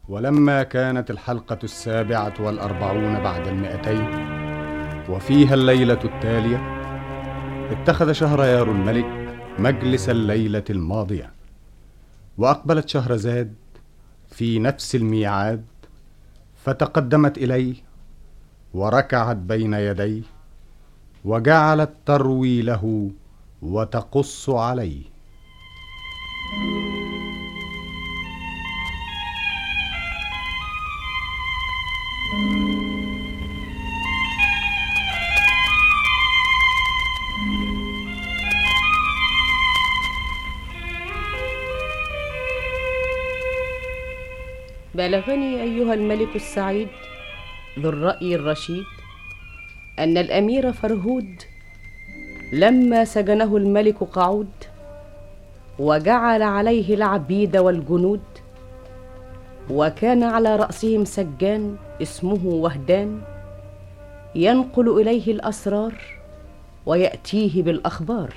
ولما كانت الحلقة 47 بعد 200 وفيها الليلة التالية، اتخذ شهريار الملك مجلس الليلة الماضية، وأقبلت شهرزاد في نفس الميعاد، فتقدمت إليه وركعت بين يديه، وجعلت تروي له وتقص عليه. بلغني أيها الملك السعيد ذو الرأي الرشيد أن الأمير فرهود لما سجنه الملك قعود وجعل عليه العبيد والجنود، وكان على رأسهم سجان اسمه وهدان ينقل إليه الأسرار ويأتيه بالأخبار.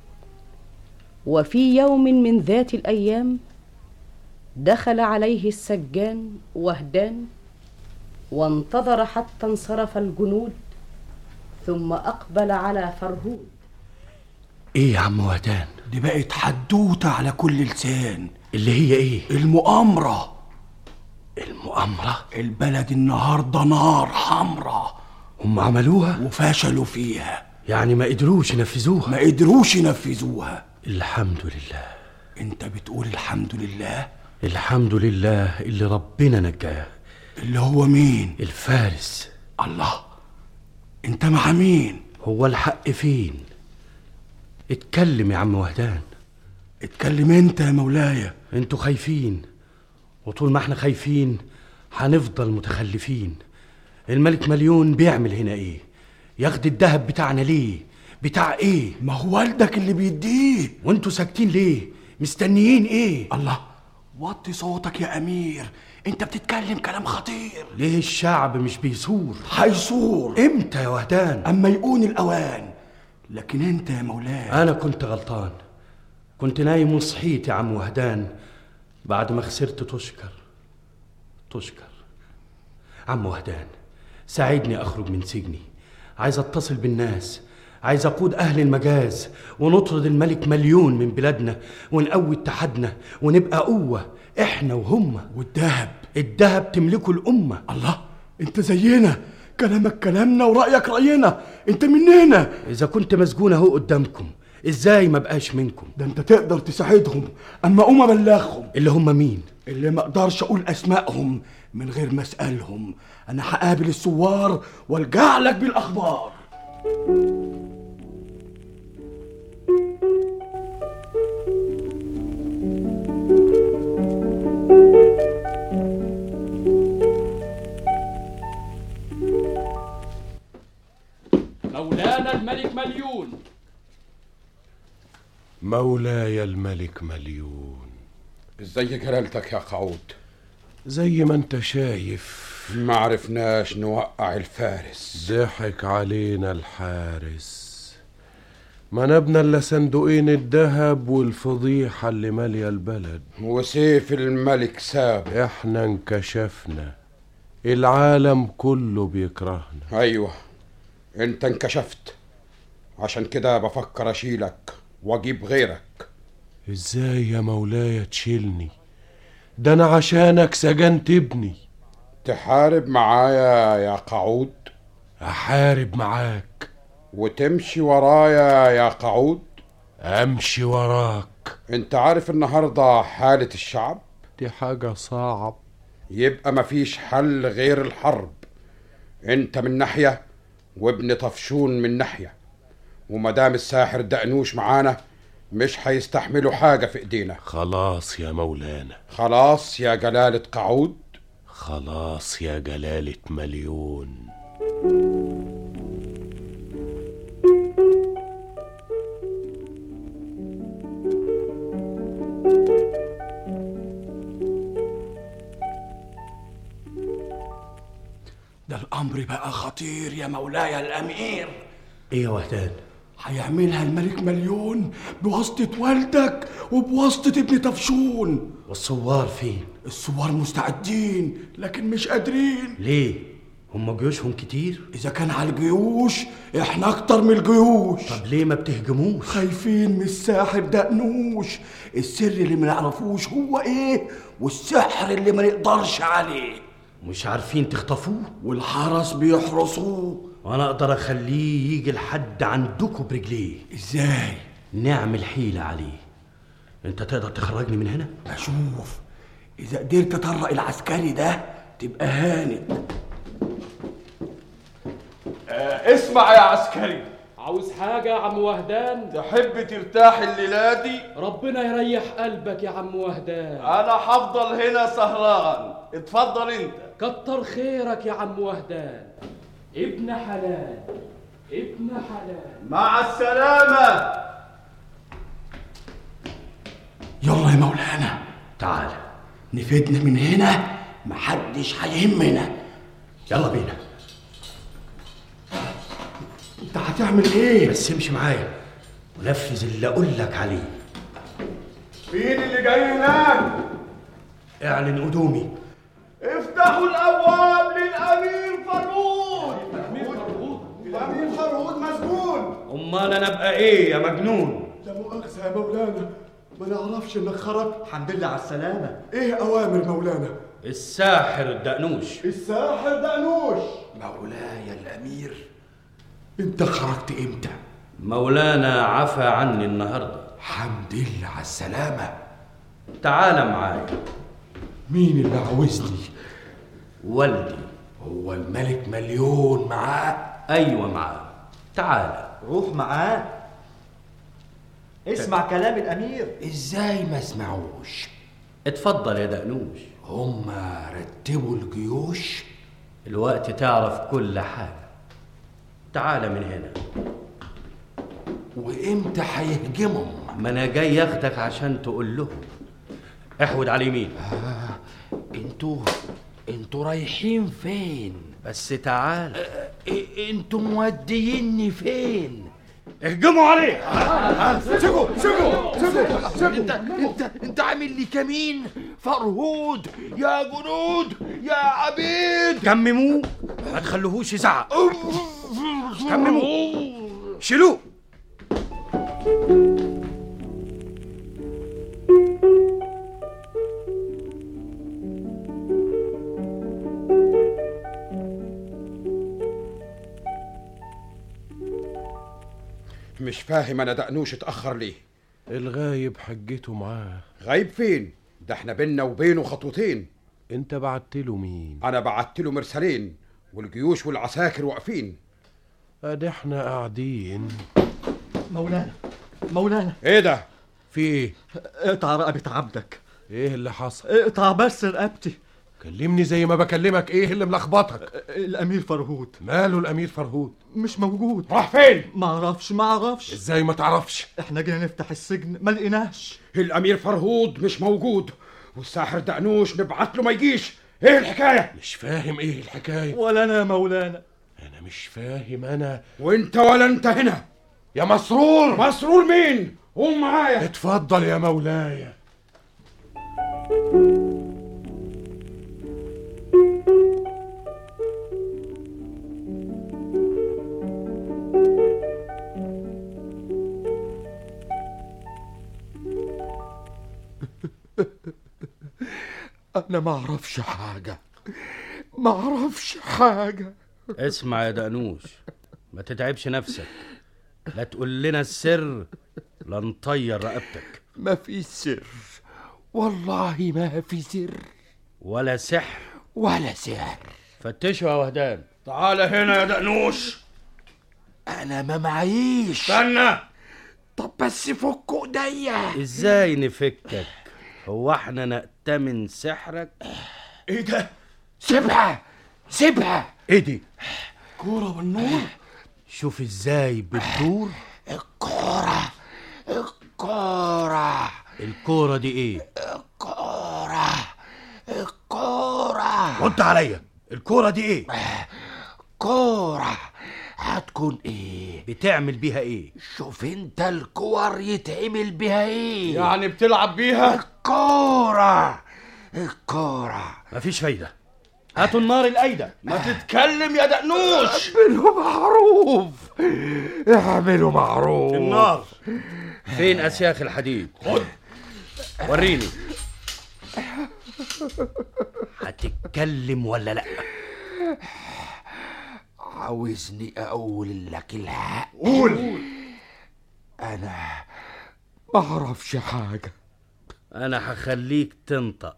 وفي يوم من ذات الأيام دخل عليه السجان وهدان وانتظر حتى انصرف الجنود، ثم أقبل على فرهود. ايه يا عم وهدان؟ دي بقت حدوتة على كل لسان. اللي هي ايه؟ المؤامرة. المؤامرة؟ البلد النهاردة نار حمرة. هم عملوها وفشلوا فيها. يعني ما قدروش ينفذوها؟ ما قدروش ينفذوها. الحمد لله. انت بتقول الحمد لله؟ الحمد لله اللي ربنا نجاه. اللي هو مين؟ الفارس. الله، انت مع مين؟ هو الحق فين؟ اتكلم يا عم وهدان. اتكلم انت يا مولاي. انتوا خايفين، وطول ما احنا خايفين هنفضل متخلفين. الملك مليون بيعمل هنا ايه؟ ياخد الذهب بتاعنا ليه؟ بتاع ايه؟ ما هو والدك اللي بيديه. وانتوا ساكتين ليه؟ مستنيين ايه؟ الله، وطي صوتك يا امير، انت بتتكلم كلام خطير. ليه الشعب مش بيثور؟ هيثور امتى يا وهدان؟ اما يكون الاوان. لكن انت يا مولاي. انا كنت غلطان، كنت نايم وصحيت يا عم وهدان بعد ما خسرت. تشكر عم وهدان، ساعدني اخرج من سجني. عايز اتصل بالناس، عايز اقود اهل المجاز ونطرد الملك مليون من بلادنا، ونقوي اتحادنا ونبقى قوة احنا وهم. الدهب تملكه الامة. الله، انت زينا، كلامك كلامنا ورأيك رأينا، انت مننا. اذا كنت مسجون اهو قدامكم، ازاي ما بقاش منكم؟ ده انت تقدر تساعدهم، اما اقوم ابلغهم. اللي هم مين؟ اللي ما اقدرش اقول اسمائهم من غير ما اسالهم. انا هقابل الثوار والجع لك بالاخبار. مولانا الملك مليون. مولاي الملك مليون. ازاي جلالتك يا قعود؟ زي ما انت شايف، ما عرفناش نوقع الفارس. ضحك علينا الحارس، ما نبنى الا صندوقين الذهب والفضيحة اللي مالية البلد، وسيف الملك ساب. احنا انكشفنا، العالم كله بيكرهنا. ايوه، انت انكشفت، عشان كده بفكر اشيلك واجيب غيرك. ازاي يا مولاي تشيلني؟ ده انا عشانك سجنت ابني. تحارب معايا يا قعود؟ احارب معاك وتمشي ورايا يا قعود؟ امشي وراك. انت عارف النهاردة حالة الشعب؟ دي حاجة صعب. يبقى مفيش حل غير الحرب. انت من ناحية وابن طفشون من ناحية، ومدام الساحر دقنوش معانا مش هيستحملوا حاجة في ايدينا. خلاص يا مولانا. خلاص يا جلالة قعود. خلاص يا جلالة مليون. ده الامر بقى خطير يا مولاي الامير. ايه يا وهدان؟ هيعملها الملك مليون بواسطة والدك وبواسطة ابن طفشون. والثوار فين؟ الثوار مستعدين لكن مش قادرين. ليه؟ هم جيوشهم كتير؟ إذا كان على الجيوش إحنا أكتر من الجيوش. طب ليه ما بتهجموش؟ خايفين من الساحر دقنوش. السر اللي ما نعرفوش هو إيه، والسحر اللي ما نقدرش عليه. مش عارفين تخطفوه؟ والحرس بيحرسوه. وأنا أقدر أخليه يجي لحد عندكم برجليه. إزاي؟ نعمل حيلة عليه. أنت تقدر تخرجني من هنا؟ أشوف. إذا قدرت أطرق العسكري ده تبقى هانت. اسمع يا عسكري، عاوز حاجة يا عم وهدان؟ تحب ترتاح الليلة دي؟ ربنا يريح قلبك يا عم وهدان. أنا هفضل هنا سهران، اتفضل أنت. كتر خيرك يا عم وهدان، ابن حلال ابن حلال. مع السلامة. يلا يا مولانا تعال نفدنا من هنا، محدش هيهمنا. يلا بينا. انت هتعمل ايه؟ بس امشي معايا ونفذ اللي اقول لك عليه. مين اللي جاي هناك؟ اعلن قدومي. افتحوا الابواب للامير فرهود. الامير فرهود مسجون. امال انا ابقى ايه يا مجنون؟ لا مؤاخذة يا مولانا، ما نعرفش انك خرجت. الحمد لله على السلامة. ايه اوامر مولانا؟ الساحر الدقنوش. الساحر دقنوش. مولاي الامير، انت خرجت امتى؟ مولانا عفى عني النهارده. حمد لله على السلامة. تعال معايا. مين اللي عاوزني؟ والدي. هو الملك مليون معاه؟ ايوه معاه. تعال. روح معاه، اسمع كلام الأمير. ازاي ما اسمعوش؟ اتفضل يا دقنوش. هما رتبوا الجيوش؟ الوقت تعرف كل حاجة. تعال من هنا. وامتى هيهجمهم؟ ما انا جاي اخدك عشان تقول لهم. احود على اليمين. انتوا رايحين فين؟ بس تعال. انتوا موديني فين؟ اهجموا عليه. سيبوا. انت عامل لي كمين؟ فرهود يا جنود يا عبيد. كمموه، ما تخلوهوش يزعق. كمموه، شيلوه. مش فاهم انا دقنوش اتأخر ليه؟ الغايب حجته معاه. غايب فين؟ ده احنا بينا وبينه خطوتين. انت بعتله مين؟ انا بعتله مرسلين والجيوش والعساكر واقفين. ادي احنا قاعدين. مولانا ايه ده؟ في ايه؟ اقطع رقبة عبدك. ايه اللي حصل؟ اقطع بس رقبتي. كلمني زي ما بكلمك. ايه اللي ملخبطك؟ الأمير فرهود. ماله الامير فرهود؟ مش موجود. راح فين؟ معرفش. ازاي ما تعرفش؟ احنا جينا نفتح السجن ما لقيناش. الامير فرهود مش موجود، والساحر دقنوش نبعت له ما يجيش. ايه الحكايه؟ مش فاهم ايه الحكايه. ولا انا يا مولانا. انا مش فاهم انا. وانت ولا انت هنا يا مسرور. مسرور مين؟ قوم معايا. اتفضل يا مولاي. انا ما اعرفش حاجة. اسمع يا دقنوش، ما تتعبش نفسك. لا تقول لنا السر لا نطير رقبتك. ما في سر، والله ما في سر ولا سحر. فتشوا يا وهدان. تعال هنا يا دقنوش. انا ما معيش. استنى. طب بس فكوا ايديا. ازاي نفكك؟ هو احنا نأتمن سحرك؟ ايه ده؟ سيبها. ايه دي؟ كورة والنور. شوف ازاي بتدور. الكورة دي ايه؟ الكورة رد عليا. الكورة دي ايه؟ كورة هتكون ايه؟ بتعمل بيها ايه؟ شوف انت الكور يتعمل بيها ايه؟ يعني بتلعب بيها؟ الكورة مفيش فايدة. هاتوا النار الأيدة. ما تتكلم يا دقنوش. اعملوا معروف. النار فين أسياخ الحديد؟ خد وريني. هتتكلم ولا لأ؟ عاوزني اقول لك الحق؟ قول. انا ما اعرفش حاجة. أنا هخليك تنطق.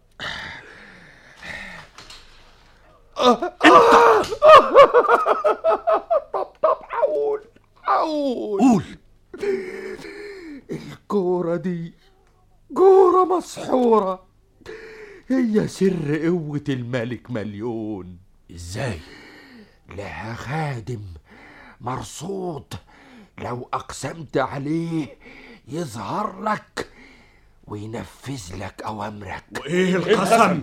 طب قول. الكورة دي كورة مسحورة، هي سر قوة الملك مليون. إزاي؟ لها خادم مرصود، لو أقسمت عليه يظهر لك وينفذ لك أوامرك. وإيه القسم؟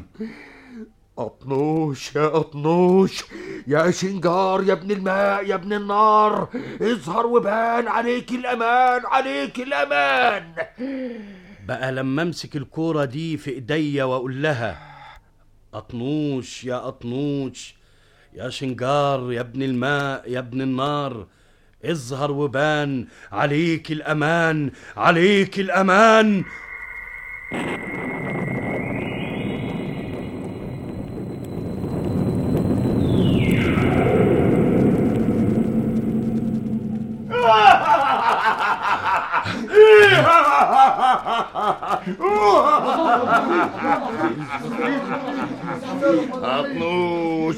أطنوش يا أطنوش يا شنجار يا ابن الماء يا ابن النار، اظهر وبان عليك الأمان، عليك الأمان. بقى لما امسك الكورة دي في ايديا واقول لها أطنوش يا أطنوش يا شنجار يا ابن الماء يا ابن النار، اظهر وبان عليك الأمان، عليك الأمان. أطنوش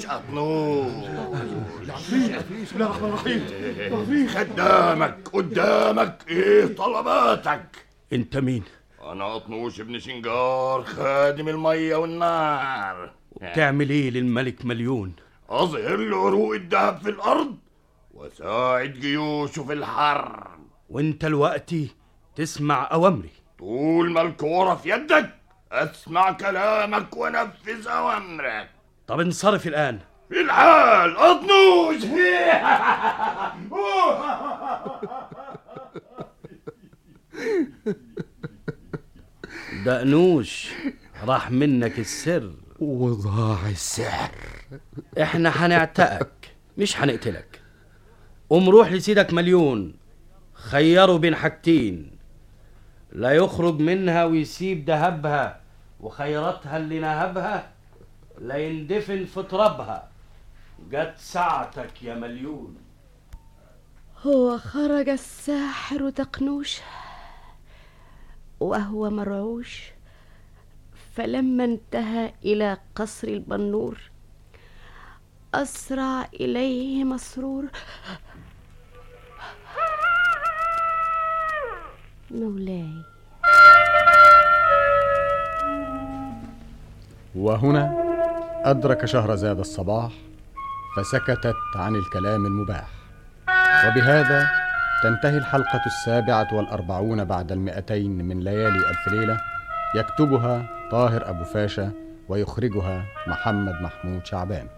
بسم الله الرحمن الرحيم. قدامك ايه طلباتك؟ انت مين؟ انا أطنوش ابن شنجار، خادم المية والنار. تعمل ايه للملك مليون؟ اظهر له عروق الذهب في الارض وساعد جيوشه في الحرب. وانت الوقتي تسمع اوامري. طول ما الكورة في يدك اسمع كلامك ونفذ اوامرك. طب انصرف الان. في الحال أطنوش. دقنوش راح منك السر وضاع السحر. احنا هنعتقك مش هنقتلك. قوم روح لسيدك مليون، خيره بين حاجتين، لا يخرج منها ويسيب دهبها وخيراتها اللي نهبها، لا يندفن في ترابها. جت ساعتك يا مليون. هو خرج الساحر دقنوش وهو مرعوش، فلما انتهى إلى قصر البنور أسرع إليه مسرور. مولاي. وهنا أدرك شهرزاد الصباح فسكتت عن الكلام المباح. وبهذا تنتهي الحلقة 47 بعد 200 من ليالي ألف ليلة، يكتبها طاهر أبو فاشا ويخرجها محمد محمود شعبان.